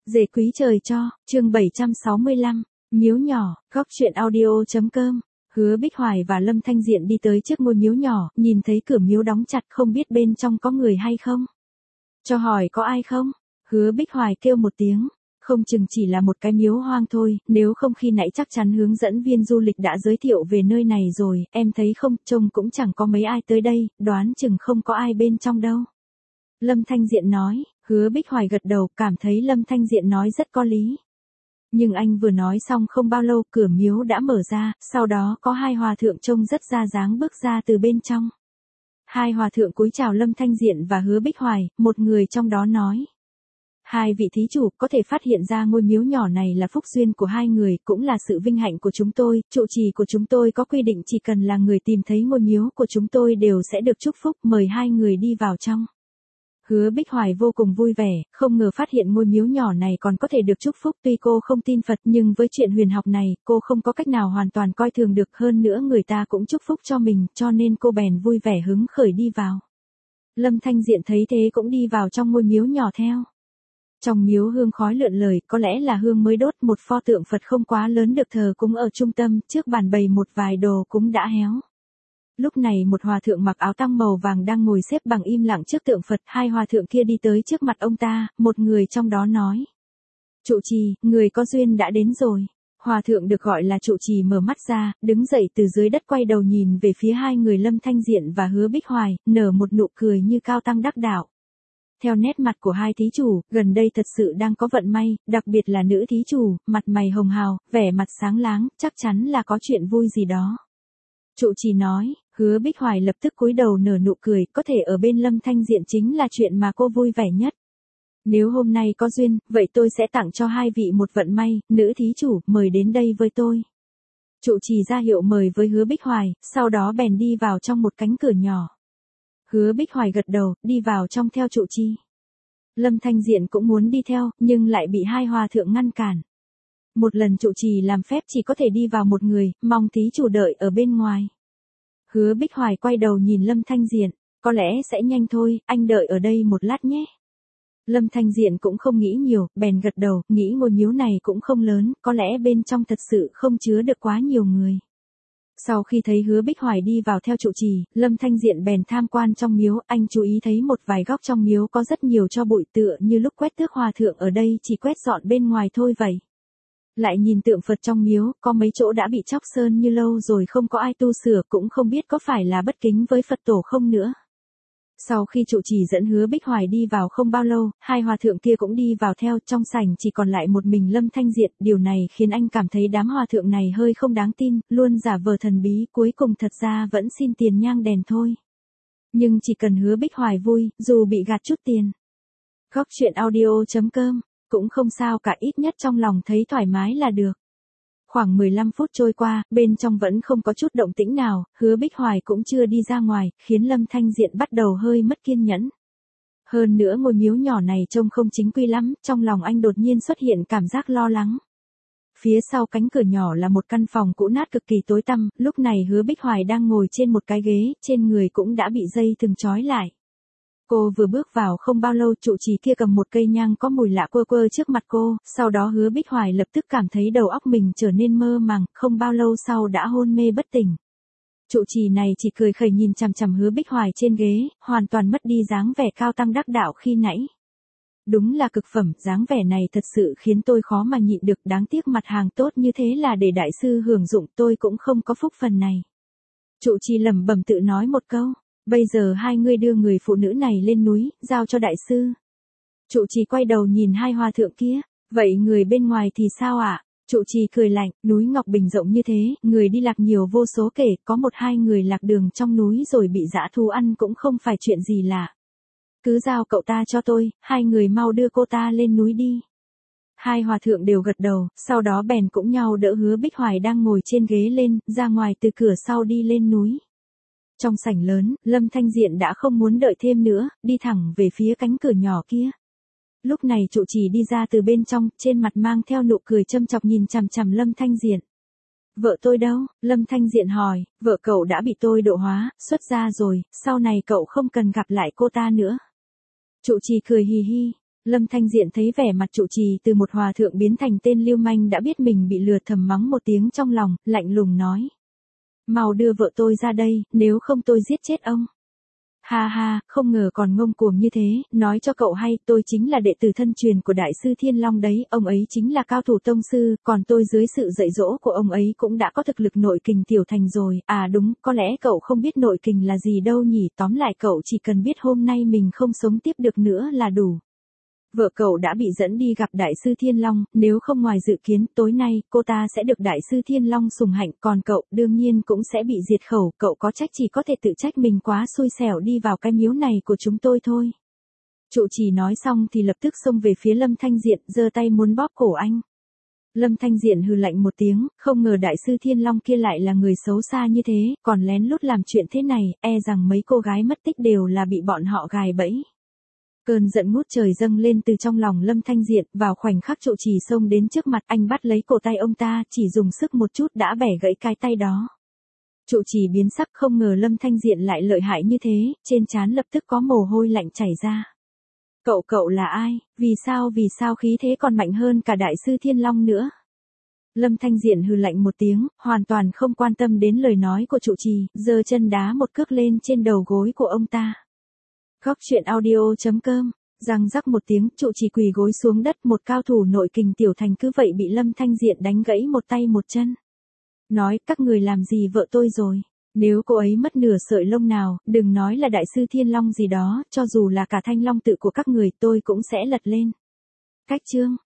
Dề quý trời cho, chương 765, miếu nhỏ, góc truyện audio.com. Hứa Bích Hoài và Lâm Thanh Diện đi tới trước ngôi miếu nhỏ, nhìn thấy cửa miếu đóng chặt không biết bên trong có người hay không. Cho hỏi có ai không? Hứa Bích Hoài kêu một tiếng, không chừng chỉ là một cái miếu hoang thôi, nếu không khi nãy chắc chắn hướng dẫn viên du lịch đã giới thiệu về nơi này rồi, em thấy không, trông cũng chẳng có mấy ai tới đây, đoán chừng không có ai bên trong đâu. Lâm Thanh Diện nói. Hứa Bích Hoài gật đầu, cảm thấy Lâm Thanh Diện nói rất có lý. Nhưng anh vừa nói xong không bao lâu, cửa miếu đã mở ra, sau đó có hai hòa thượng trông rất ra dáng bước ra từ bên trong. Hai hòa thượng cúi chào Lâm Thanh Diện và Hứa Bích Hoài, một người trong đó nói. Hai vị thí chủ có thể phát hiện ra ngôi miếu nhỏ này là phúc duyên của hai người, cũng là sự vinh hạnh của chúng tôi, trụ trì của chúng tôi có quy định chỉ cần là người tìm thấy ngôi miếu của chúng tôi đều sẽ được chúc phúc, mời hai người đi vào trong. Hứa Bích Hoài vô cùng vui vẻ, không ngờ phát hiện ngôi miếu nhỏ này còn có thể được chúc phúc, tuy cô không tin Phật nhưng với chuyện huyền học này, cô không có cách nào hoàn toàn coi thường được, hơn nữa người ta cũng chúc phúc cho mình, cho nên cô bèn vui vẻ hứng khởi đi vào. Lâm Thanh Diện thấy thế cũng đi vào trong ngôi miếu nhỏ theo. Trong miếu hương khói lượn lờ, có lẽ là hương mới đốt, một pho tượng Phật không quá lớn được thờ cúng ở trung tâm, trước bàn bày một vài đồ cúng đã héo. Lúc này một hòa thượng mặc áo tang màu vàng đang ngồi xếp bằng im lặng trước tượng Phật, hai hòa thượng kia đi tới trước mặt ông ta, một người trong đó nói. Trụ trì, người có duyên đã đến rồi. Hòa thượng được gọi là trụ trì mở mắt ra, đứng dậy từ dưới đất quay đầu nhìn về phía hai người Lâm Thanh Diện và Hứa Bích Hoài, nở một nụ cười như cao tăng đắc đạo. Theo nét mặt của hai thí chủ, gần đây thật sự đang có vận may, đặc biệt là nữ thí chủ, mặt mày hồng hào, vẻ mặt sáng láng, chắc chắn là có chuyện vui gì đó. Trụ trì nói. Hứa Bích Hoài lập tức cúi đầu nở nụ cười, có thể ở bên Lâm Thanh Diện chính là chuyện mà cô vui vẻ nhất. Nếu hôm nay có duyên, vậy tôi sẽ tặng cho hai vị một vận may, nữ thí chủ, mời đến đây với tôi. Trụ trì ra hiệu mời với Hứa Bích Hoài, sau đó bèn đi vào trong một cánh cửa nhỏ. Hứa Bích Hoài gật đầu, đi vào trong theo trụ trì. Lâm Thanh Diện cũng muốn đi theo, nhưng lại bị hai hòa thượng ngăn cản. Một lần trụ trì làm phép chỉ có thể đi vào một người, mong thí chủ đợi ở bên ngoài. Hứa Bích Hoài quay đầu nhìn Lâm Thanh Diện, có lẽ sẽ nhanh thôi, anh đợi ở đây một lát nhé. Lâm Thanh Diện cũng không nghĩ nhiều, bèn gật đầu, nghĩ ngôi miếu này cũng không lớn, có lẽ bên trong thật sự không chứa được quá nhiều người. Sau khi thấy Hứa Bích Hoài đi vào theo trụ trì, Lâm Thanh Diện bèn tham quan trong miếu, anh chú ý thấy một vài góc trong miếu có rất nhiều tro bụi, tựa như lúc quét tước hòa thượng ở đây chỉ quét dọn bên ngoài thôi vậy. Lại nhìn tượng Phật trong miếu, có mấy chỗ đã bị chóc sơn như lâu rồi không có ai tu sửa, cũng không biết có phải là bất kính với Phật tổ không nữa. Sau khi trụ trì dẫn Hứa Bích Hoài đi vào không bao lâu, hai hòa thượng kia cũng đi vào theo, trong sảnh chỉ còn lại một mình Lâm Thanh Diện, điều này khiến anh cảm thấy đám hòa thượng này hơi không đáng tin, luôn giả vờ thần bí, cuối cùng thật ra vẫn xin tiền nhang đèn thôi. Nhưng chỉ cần Hứa Bích Hoài vui, dù bị gạt chút tiền. Góc truyện audio.com. Cũng không sao cả, ít nhất trong lòng thấy thoải mái là được. Khoảng 15 phút trôi qua, bên trong vẫn không có chút động tĩnh nào, Hứa Bích Hoài cũng chưa đi ra ngoài, khiến Lâm Thanh Diện bắt đầu hơi mất kiên nhẫn. Hơn nữa ngôi miếu nhỏ này trông không chính quy lắm, trong lòng anh đột nhiên xuất hiện cảm giác lo lắng. Phía sau cánh cửa nhỏ là một căn phòng cũ nát cực kỳ tối tăm, lúc này Hứa Bích Hoài đang ngồi trên một cái ghế, trên người cũng đã bị dây thừng trói lại. Cô vừa bước vào không bao lâu, trụ trì kia cầm một cây nhang có mùi lạ quơ quơ trước mặt cô, sau đó Hứa Bích Hoài lập tức cảm thấy đầu óc mình trở nên mơ màng, không bao lâu sau đã hôn mê bất tỉnh. Trụ trì này chỉ cười khẩy nhìn chằm chằm Hứa Bích Hoài trên ghế, hoàn toàn mất đi dáng vẻ cao tăng đắc đạo khi nãy. Đúng là cực phẩm, dáng vẻ này thật sự khiến tôi khó mà nhịn được, đáng tiếc mặt hàng tốt như thế là để đại sư hưởng dụng, tôi cũng không có phúc phần này. Trụ trì lẩm bẩm tự nói một câu. Bây giờ hai người đưa người phụ nữ này lên núi, giao cho đại sư. Trụ trì quay đầu nhìn hai hòa thượng kia, vậy người bên ngoài thì sao ạ? Trụ trì cười lạnh, núi Ngọc Bình rộng như thế, người đi lạc nhiều vô số kể, có một hai người lạc đường trong núi rồi bị dã thú ăn cũng không phải chuyện gì lạ. Cứ giao cậu ta cho tôi, hai người mau đưa cô ta lên núi đi. Hai hòa thượng đều gật đầu, sau đó bèn cũng nhau đỡ Hứa Bích Hoài đang ngồi trên ghế lên, ra ngoài từ cửa sau đi lên núi. Trong sảnh lớn, Lâm Thanh Diện đã không muốn đợi thêm nữa, đi thẳng về phía cánh cửa nhỏ kia. Lúc này trụ trì đi ra từ bên trong, trên mặt mang theo nụ cười châm chọc nhìn chằm chằm Lâm Thanh Diện. Vợ tôi đâu? Lâm Thanh Diện hỏi, vợ cậu đã bị tôi độ hóa, xuất gia rồi, sau này cậu không cần gặp lại cô ta nữa. Trụ trì cười hì hì. Lâm Thanh Diện thấy vẻ mặt trụ trì từ một hòa thượng biến thành tên lưu manh đã biết mình bị lừa, thầm mắng một tiếng trong lòng, lạnh lùng nói. Mau đưa vợ tôi ra đây, nếu không tôi giết chết ông. Ha ha, không ngờ còn ngông cuồng như thế, nói cho cậu hay, tôi chính là đệ tử thân truyền của Đại sư Thiên Long đấy, ông ấy chính là cao thủ tông sư, còn tôi dưới sự dạy dỗ của ông ấy cũng đã có thực lực nội kình tiểu thành rồi, à đúng, có lẽ cậu không biết nội kình là gì đâu nhỉ, tóm lại cậu chỉ cần biết hôm nay mình không sống tiếp được nữa là đủ. Vợ cậu đã bị dẫn đi gặp Đại sư Thiên Long, nếu không ngoài dự kiến, tối nay, cô ta sẽ được Đại sư Thiên Long sủng hạnh, còn cậu, đương nhiên cũng sẽ bị diệt khẩu, cậu có trách chỉ có thể tự trách mình quá xui xẻo đi vào cái miếu này của chúng tôi thôi. Trụ trì nói xong thì lập tức xông về phía Lâm Thanh Diện, giơ tay muốn bóp cổ anh. Lâm Thanh Diện hừ lạnh một tiếng, không ngờ Đại sư Thiên Long kia lại là người xấu xa như thế, còn lén lút làm chuyện thế này, e rằng mấy cô gái mất tích đều là bị bọn họ gài bẫy. Cơn giận ngút trời dâng lên từ trong lòng Lâm Thanh Diện, vào khoảnh khắc trụ trì xông đến trước mặt anh bắt lấy cổ tay ông ta, chỉ dùng sức một chút đã bẻ gãy cái tay đó. Trụ trì biến sắc, không ngờ Lâm Thanh Diện lại lợi hại như thế, trên trán lập tức có mồ hôi lạnh chảy ra. Cậu là ai, vì sao khí thế còn mạnh hơn cả Đại sư Thiên Long nữa? Lâm Thanh Diện hừ lạnh một tiếng, hoàn toàn không quan tâm đến lời nói của trụ trì, giơ chân đá một cước lên trên đầu gối của ông ta. Góc truyện audio.com, răng rắc một tiếng, trụ trì quỳ gối xuống đất, một cao thủ nội kình tiểu thành cứ vậy bị Lâm Thanh Diện đánh gãy một tay một chân. Nói, các người làm gì vợ tôi rồi? Nếu cô ấy mất nửa sợi lông nào, đừng nói là Đại sư Thiên Long gì đó, cho dù là cả Thanh Long tự của các người tôi cũng sẽ lật lên. Cách chương